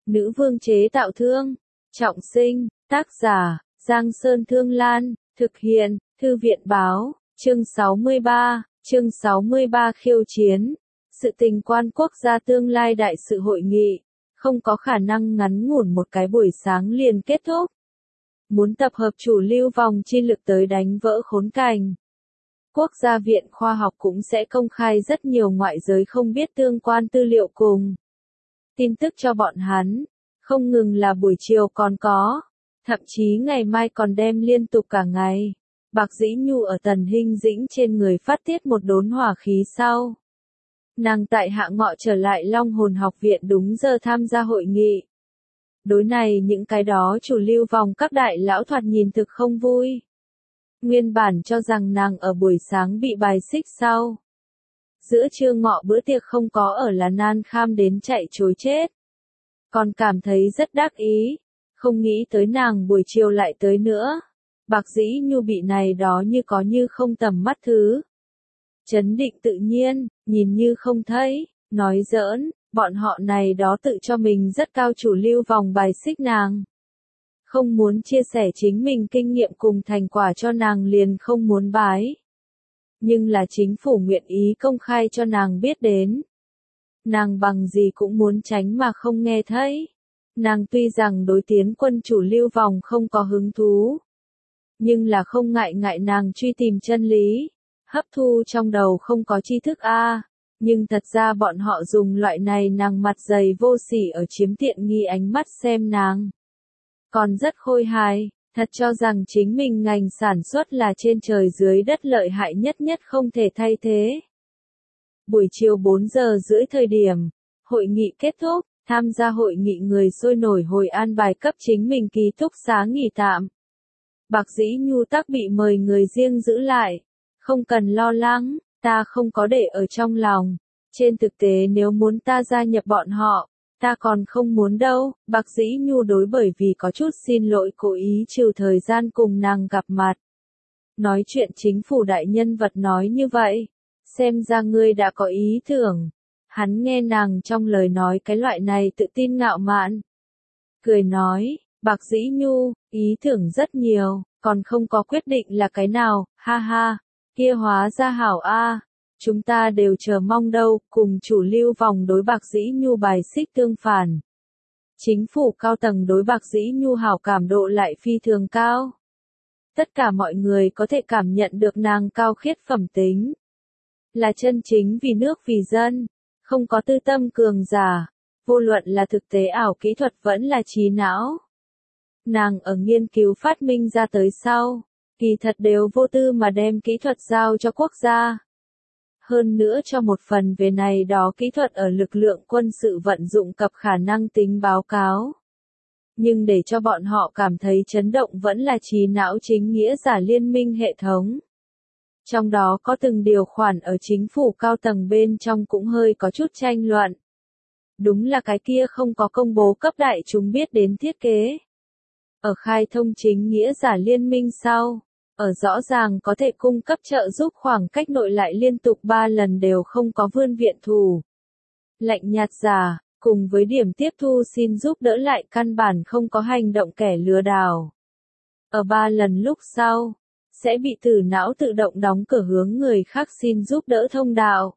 Nữ vương chế tạo thương. Trọng sinh, tác giả, Giang Sơn Thương Lan, thực hiện, Thư viện báo, chương 63 khiêu chiến. Sự tình quan quốc gia tương lai đại sự hội nghị, không có khả năng ngắn ngủn một cái buổi sáng liền kết thúc. Muốn tập hợp chủ lưu vòng chi lực tới đánh vỡ khốn cảnh. Quốc gia viện khoa học cũng sẽ công khai rất nhiều ngoại giới không biết tương quan tư liệu cùng tin tức cho bọn hắn, không ngừng là buổi chiều còn có, thậm chí ngày mai còn đem liên tục cả ngày. Bạc Dĩ Nhu ở Tần Hinh Dĩnh trên người phát tiết một đốn hỏa khí sau. Nàng tại hạ ngọ trở lại Long Hồn học viện đúng giờ tham gia hội nghị. Đối này những cái đó chủ lưu vòng các đại lão thoạt nhìn thực không vui. Nguyên bản cho rằng nàng ở buổi sáng bị bài xích sau. Giữa trưa ngọ bữa tiệc không có ở là nan kham đến chạy chối chết. Còn cảm thấy rất đắc ý, không nghĩ tới nàng buổi chiều lại tới nữa. Bạc Dĩ Nhu bị này đó như có như không tầm mắt thứ. Chấn định tự nhiên, nhìn như không thấy, nói giỡn, bọn họ này đó tự cho mình rất cao chủ lưu vòng bài xích nàng. Không muốn chia sẻ chính mình kinh nghiệm cùng thành quả cho nàng liền không muốn bái. Nhưng là chính phủ nguyện ý công khai cho nàng biết đến. Nàng bằng gì cũng muốn tránh mà không nghe thấy. Nàng tuy rằng đối tiến quân chủ lưu vòng không có hứng thú. Nhưng là không ngại nàng truy tìm chân lý. Hấp thu trong đầu không có tri thức a. Nhưng thật ra bọn họ dùng loại này nàng mặt dày vô sỉ ở chiếm tiện nghi ánh mắt xem nàng. Còn rất khôi hài, thật cho rằng chính mình ngành sản xuất là trên trời dưới đất lợi hại nhất không thể thay thế. Buổi chiều 4 giờ rưỡi thời điểm, hội nghị kết thúc, tham gia hội nghị người sôi nổi hồi an bài cấp chính mình ký túc xá nghỉ tạm. Bạc Dĩ Nhu tắc bị mời người riêng giữ lại, không cần lo lắng, ta không có để ở trong lòng. Trên thực tế nếu muốn ta gia nhập bọn họ, ta còn không muốn đâu. Bạc Dĩ Nhu đối bởi vì có chút xin lỗi cố ý trừ thời gian cùng nàng gặp mặt. Nói chuyện chính phủ đại nhân vật nói như vậy, xem ra ngươi đã có ý tưởng. Hắn nghe nàng trong lời nói cái loại này tự tin ngạo mạn. Cười nói, Bạc Dĩ Nhu, ý tưởng rất nhiều, còn không có quyết định là cái nào, ha ha, kia hóa ra hảo a. Chúng ta đều chờ mong đâu, cùng chủ lưu vòng đối Bạc Dĩ Nhu bài xích tương phản. Chính phủ cao tầng đối Bạc Dĩ Nhu hảo cảm độ lại phi thường cao. Tất cả mọi người có thể cảm nhận được nàng cao khiết phẩm tính. Là chân chính vì nước vì dân, không có tư tâm cường giả, vô luận là thực tế ảo kỹ thuật vẫn là trí não. Nàng ở nghiên cứu phát minh ra tới sau, kỳ thật đều vô tư mà đem kỹ thuật giao cho quốc gia. Hơn nữa cho một phần về này đó kỹ thuật ở lực lượng quân sự vận dụng cập khả năng tính báo cáo. Nhưng để cho bọn họ cảm thấy chấn động vẫn là trí não chính nghĩa giả liên minh hệ thống. Trong đó có từng điều khoản ở chính phủ cao tầng bên trong cũng hơi có chút tranh luận. Đúng là cái kia không có công bố cấp đại chúng biết đến thiết kế. Ở khai thông chính nghĩa giả liên minh sau, ở rõ ràng có thể cung cấp trợ giúp khoảng cách nội lại liên tục 3 lần đều không có vươn viện thủ. Lạnh nhạt giả, cùng với điểm tiếp thu xin giúp đỡ lại căn bản không có hành động kẻ lừa đảo. Ở 3 lần lúc sau, sẽ bị tử não tự động đóng cửa hướng người khác xin giúp đỡ thông đạo.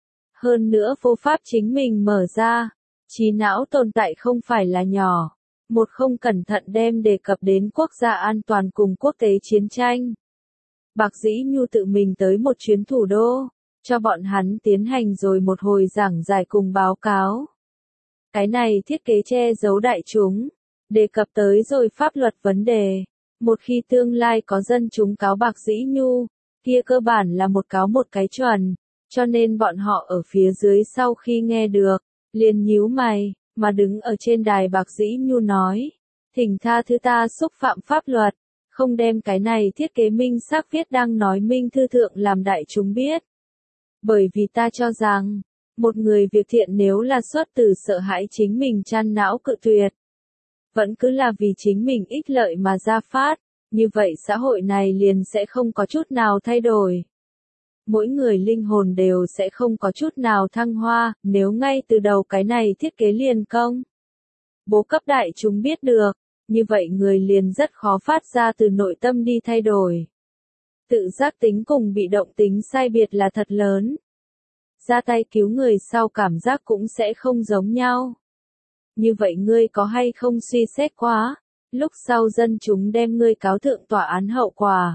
Hơn nữa vô pháp chính mình mở ra, trí não tồn tại không phải là nhỏ. Một không cẩn thận đem đề cập đến quốc gia an toàn cùng quốc tế chiến tranh. Bạc Dĩ Nhu tự mình tới một chuyến thủ đô, cho bọn hắn tiến hành rồi một hồi giảng giải cùng báo cáo. Cái này thiết kế che giấu đại chúng, đề cập tới rồi pháp luật vấn đề. Một khi tương lai có dân chúng cáo Bạc Dĩ Nhu, kia cơ bản là một cáo một cái chuẩn, cho nên bọn họ ở phía dưới sau khi nghe được, liền nhíu mày. Mà đứng ở trên đài Bạc Dĩ Nhu nói, thỉnh tha thứ ta xúc phạm pháp luật, không đem cái này thiết kế minh xác viết đang nói minh thư thượng làm đại chúng biết. Bởi vì ta cho rằng, một người việc thiện nếu là xuất từ sợ hãi chính mình chăn não cự tuyệt, vẫn cứ là vì chính mình ích lợi mà ra phát, như vậy xã hội này liền sẽ không có chút nào thay đổi. Mỗi người linh hồn đều sẽ không có chút nào thăng hoa, nếu ngay từ đầu cái này thiết kế liền công. bố cấp đại chúng biết được, như vậy người liền rất khó phát ra từ nội tâm đi thay đổi. Tự giác tính cùng bị động tính sai biệt là thật lớn. Ra tay cứu người sau cảm giác cũng sẽ không giống nhau. Như vậy ngươi có hay không suy xét quá, lúc sau dân chúng đem ngươi cáo thượng tòa án hậu quả.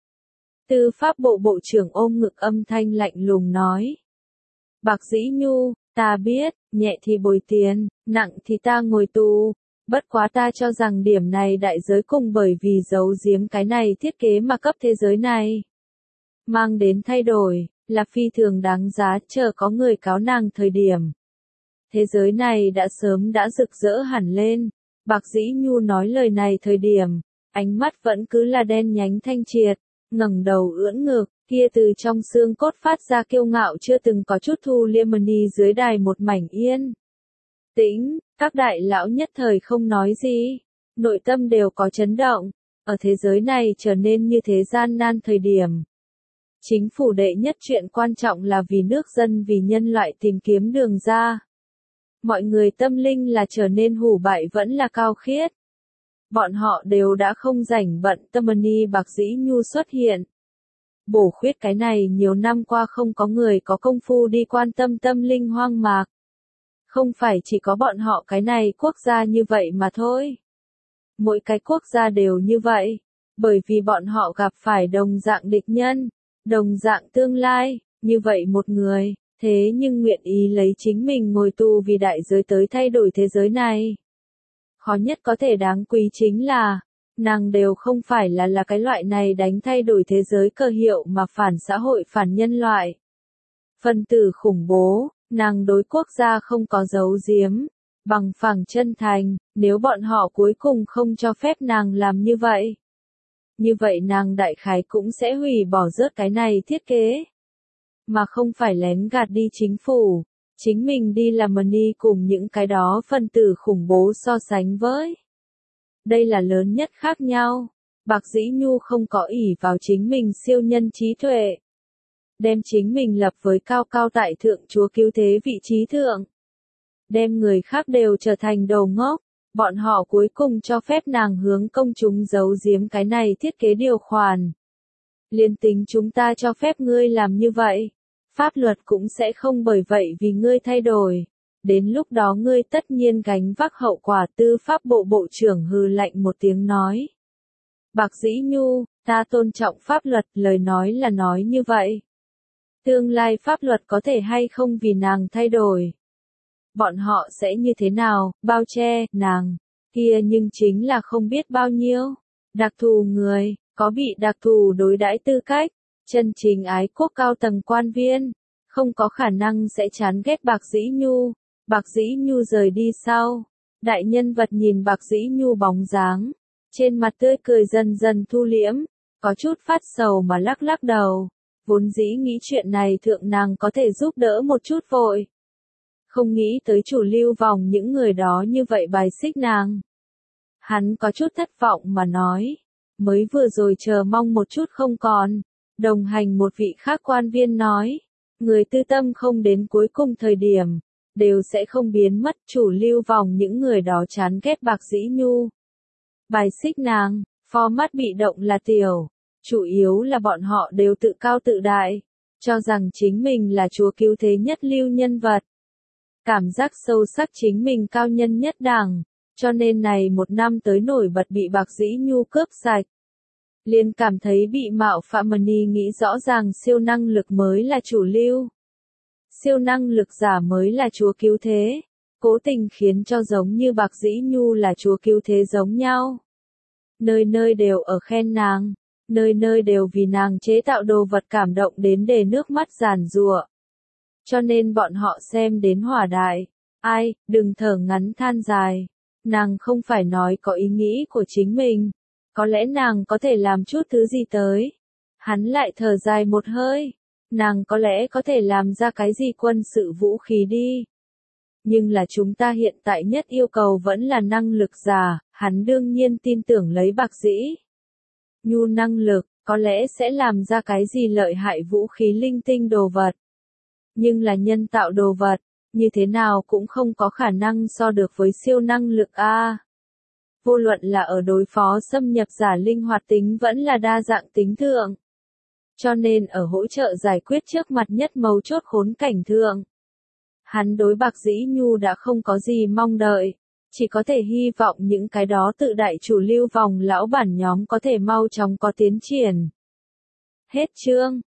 Tư pháp bộ bộ trưởng ôm ngực âm thanh lạnh lùng nói. Bạc Dĩ Nhu, ta biết, nhẹ thì bồi tiền, nặng thì ta ngồi tù. Bất quá ta cho rằng điểm này đại giới cùng bởi vì giấu giếm cái này thiết kế mà cấp thế giới này. Mang đến thay đổi, là phi thường đáng giá chờ có người cáo nàng thời điểm. Thế giới này đã sớm đã rực rỡ hẳn lên. Bạc Dĩ Nhu nói lời này thời điểm, ánh mắt vẫn cứ là đen nhánh thanh triệt, ngẩng đầu ưỡn ngực, kia từ trong xương cốt phát ra kiêu ngạo chưa từng có chút thu liêm dưới đài một mảnh yên. Tĩnh, các đại lão nhất thời không nói gì, nội tâm đều có chấn động, ở thế giới này trở nên như thế gian nan thời điểm. Chính phủ đệ nhất chuyện quan trọng là vì nước dân vì nhân loại tìm kiếm đường ra. Mọi người tâm linh là trở nên hủ bại vẫn là cao khiết. Bọn họ đều đã không rảnh bận tâm Bạc Dĩ Nhu xuất hiện. Bổ khuyết cái này nhiều năm qua không có người có công phu đi quan tâm tâm linh hoang mạc. Không phải chỉ có bọn họ cái này quốc gia như vậy mà thôi. Mỗi cái quốc gia đều như vậy, bởi vì bọn họ gặp phải đồng dạng địch nhân, đồng dạng tương lai, như vậy một người, thế nhưng nguyện ý lấy chính mình ngồi tù vì đại giới tới thay đổi thế giới này. Khó nhất có thể đáng quý chính là, nàng đều không phải là cái loại này đánh thay đổi thế giới cơ hiệu mà phản xã hội phản nhân loại. Phân tử khủng bố, nàng đối quốc gia không có giấu giếm, bằng phẳng chân thành, nếu bọn họ cuối cùng không cho phép nàng làm như vậy. Như vậy nàng đại khái cũng sẽ hủy bỏ rớt cái này thiết kế. Mà không phải lén gạt đi chính phủ, chính mình đi làm cùng những cái đó phân tử khủng bố so sánh với. Đây là lớn nhất khác nhau. Bạc Dĩ Nhu không có ỷ vào chính mình siêu nhân trí tuệ. Đem chính mình lập với cao cao tại thượng chúa cứu thế vị trí thượng. Đem người khác đều trở thành đầu ngốc. Bọn họ cuối cùng cho phép nàng hướng công chúng giấu giếm cái này thiết kế điều khoản. Liên tính chúng ta cho phép ngươi làm như vậy. Pháp luật cũng sẽ không bởi vậy vì ngươi thay đổi. Đến lúc đó ngươi tất nhiên gánh vác hậu quả. Tư pháp bộ bộ trưởng hừ lạnh một tiếng nói. Bạc Dĩ Nhu, ta tôn trọng pháp luật, lời nói là nói như vậy. Tương lai pháp luật có thể hay không vì nàng thay đổi. Bọn họ sẽ như thế nào, bao che, nàng, kia nhưng chính là không biết bao nhiêu. Đặc thù người, có bị đặc thù đối đãi tư cách, chân chính ái quốc cao tầng quan viên, không có khả năng sẽ chán ghét Bạc Dĩ Nhu. Bạc Dĩ Nhu rời đi sau, đại nhân vật nhìn Bạc Dĩ Nhu bóng dáng, trên mặt tươi cười dần dần thu liễm, có chút phát sầu mà lắc lắc đầu, vốn dĩ nghĩ chuyện này thượng nàng có thể giúp đỡ một chút vội. Không nghĩ tới chủ lưu vòng những người đó như vậy bài xích nàng. Hắn có chút thất vọng mà nói, mới vừa rồi chờ mong một chút không còn. Đồng hành một vị khác quan viên nói, người tư tâm không đến cuối cùng thời điểm, đều sẽ không biến mất. Chủ lưu vòng những người đó chán ghét Bạc Dĩ Nhu. Bài xích nàng, format bị động là tiểu, chủ yếu là bọn họ đều tự cao tự đại, cho rằng chính mình là chúa cứu thế nhất lưu nhân vật. Cảm giác sâu sắc chính mình cao nhân nhất đẳng, cho nên này một năm tới nổi bật bị Bạc Dĩ Nhu cướp sạch. Liền cảm thấy bị mạo phạm nghĩ rõ ràng siêu năng lực mới là chủ lưu. Siêu năng lực giả mới là chúa cứu thế, cố tình khiến cho giống như Bạc Dĩ Nhu là chúa cứu thế giống nhau. Nơi nơi đều ở khen nàng, nơi nơi đều vì nàng chế tạo đồ vật cảm động đến để nước mắt giàn giụa. Cho nên bọn họ xem đến hỏa đại, ai, đừng thở ngắn than dài, nàng không phải nói có ý nghĩ của chính mình, có lẽ nàng có thể làm chút thứ gì tới. Hắn lại thở dài một hơi, nàng có lẽ có thể làm ra cái gì quân sự vũ khí đi. Nhưng là chúng ta hiện tại nhất yêu cầu vẫn là năng lực giả, hắn đương nhiên tin tưởng lấy Bạc Dĩ Nhu năng lực, có lẽ sẽ làm ra cái gì lợi hại vũ khí linh tinh đồ vật. Nhưng là nhân tạo đồ vật, như thế nào cũng không có khả năng so được với siêu năng lực A. Vô luận là ở đối phó xâm nhập giả linh hoạt tính vẫn là đa dạng tính thượng. Cho nên ở hỗ trợ giải quyết trước mặt nhất mấu chốt khốn cảnh thượng. Hắn đối Bạc Dĩ Nhu đã không có gì mong đợi, chỉ có thể hy vọng những cái đó tự đại chủ lưu vòng lão bản nhóm có thể mau chóng có tiến triển. Hết chương.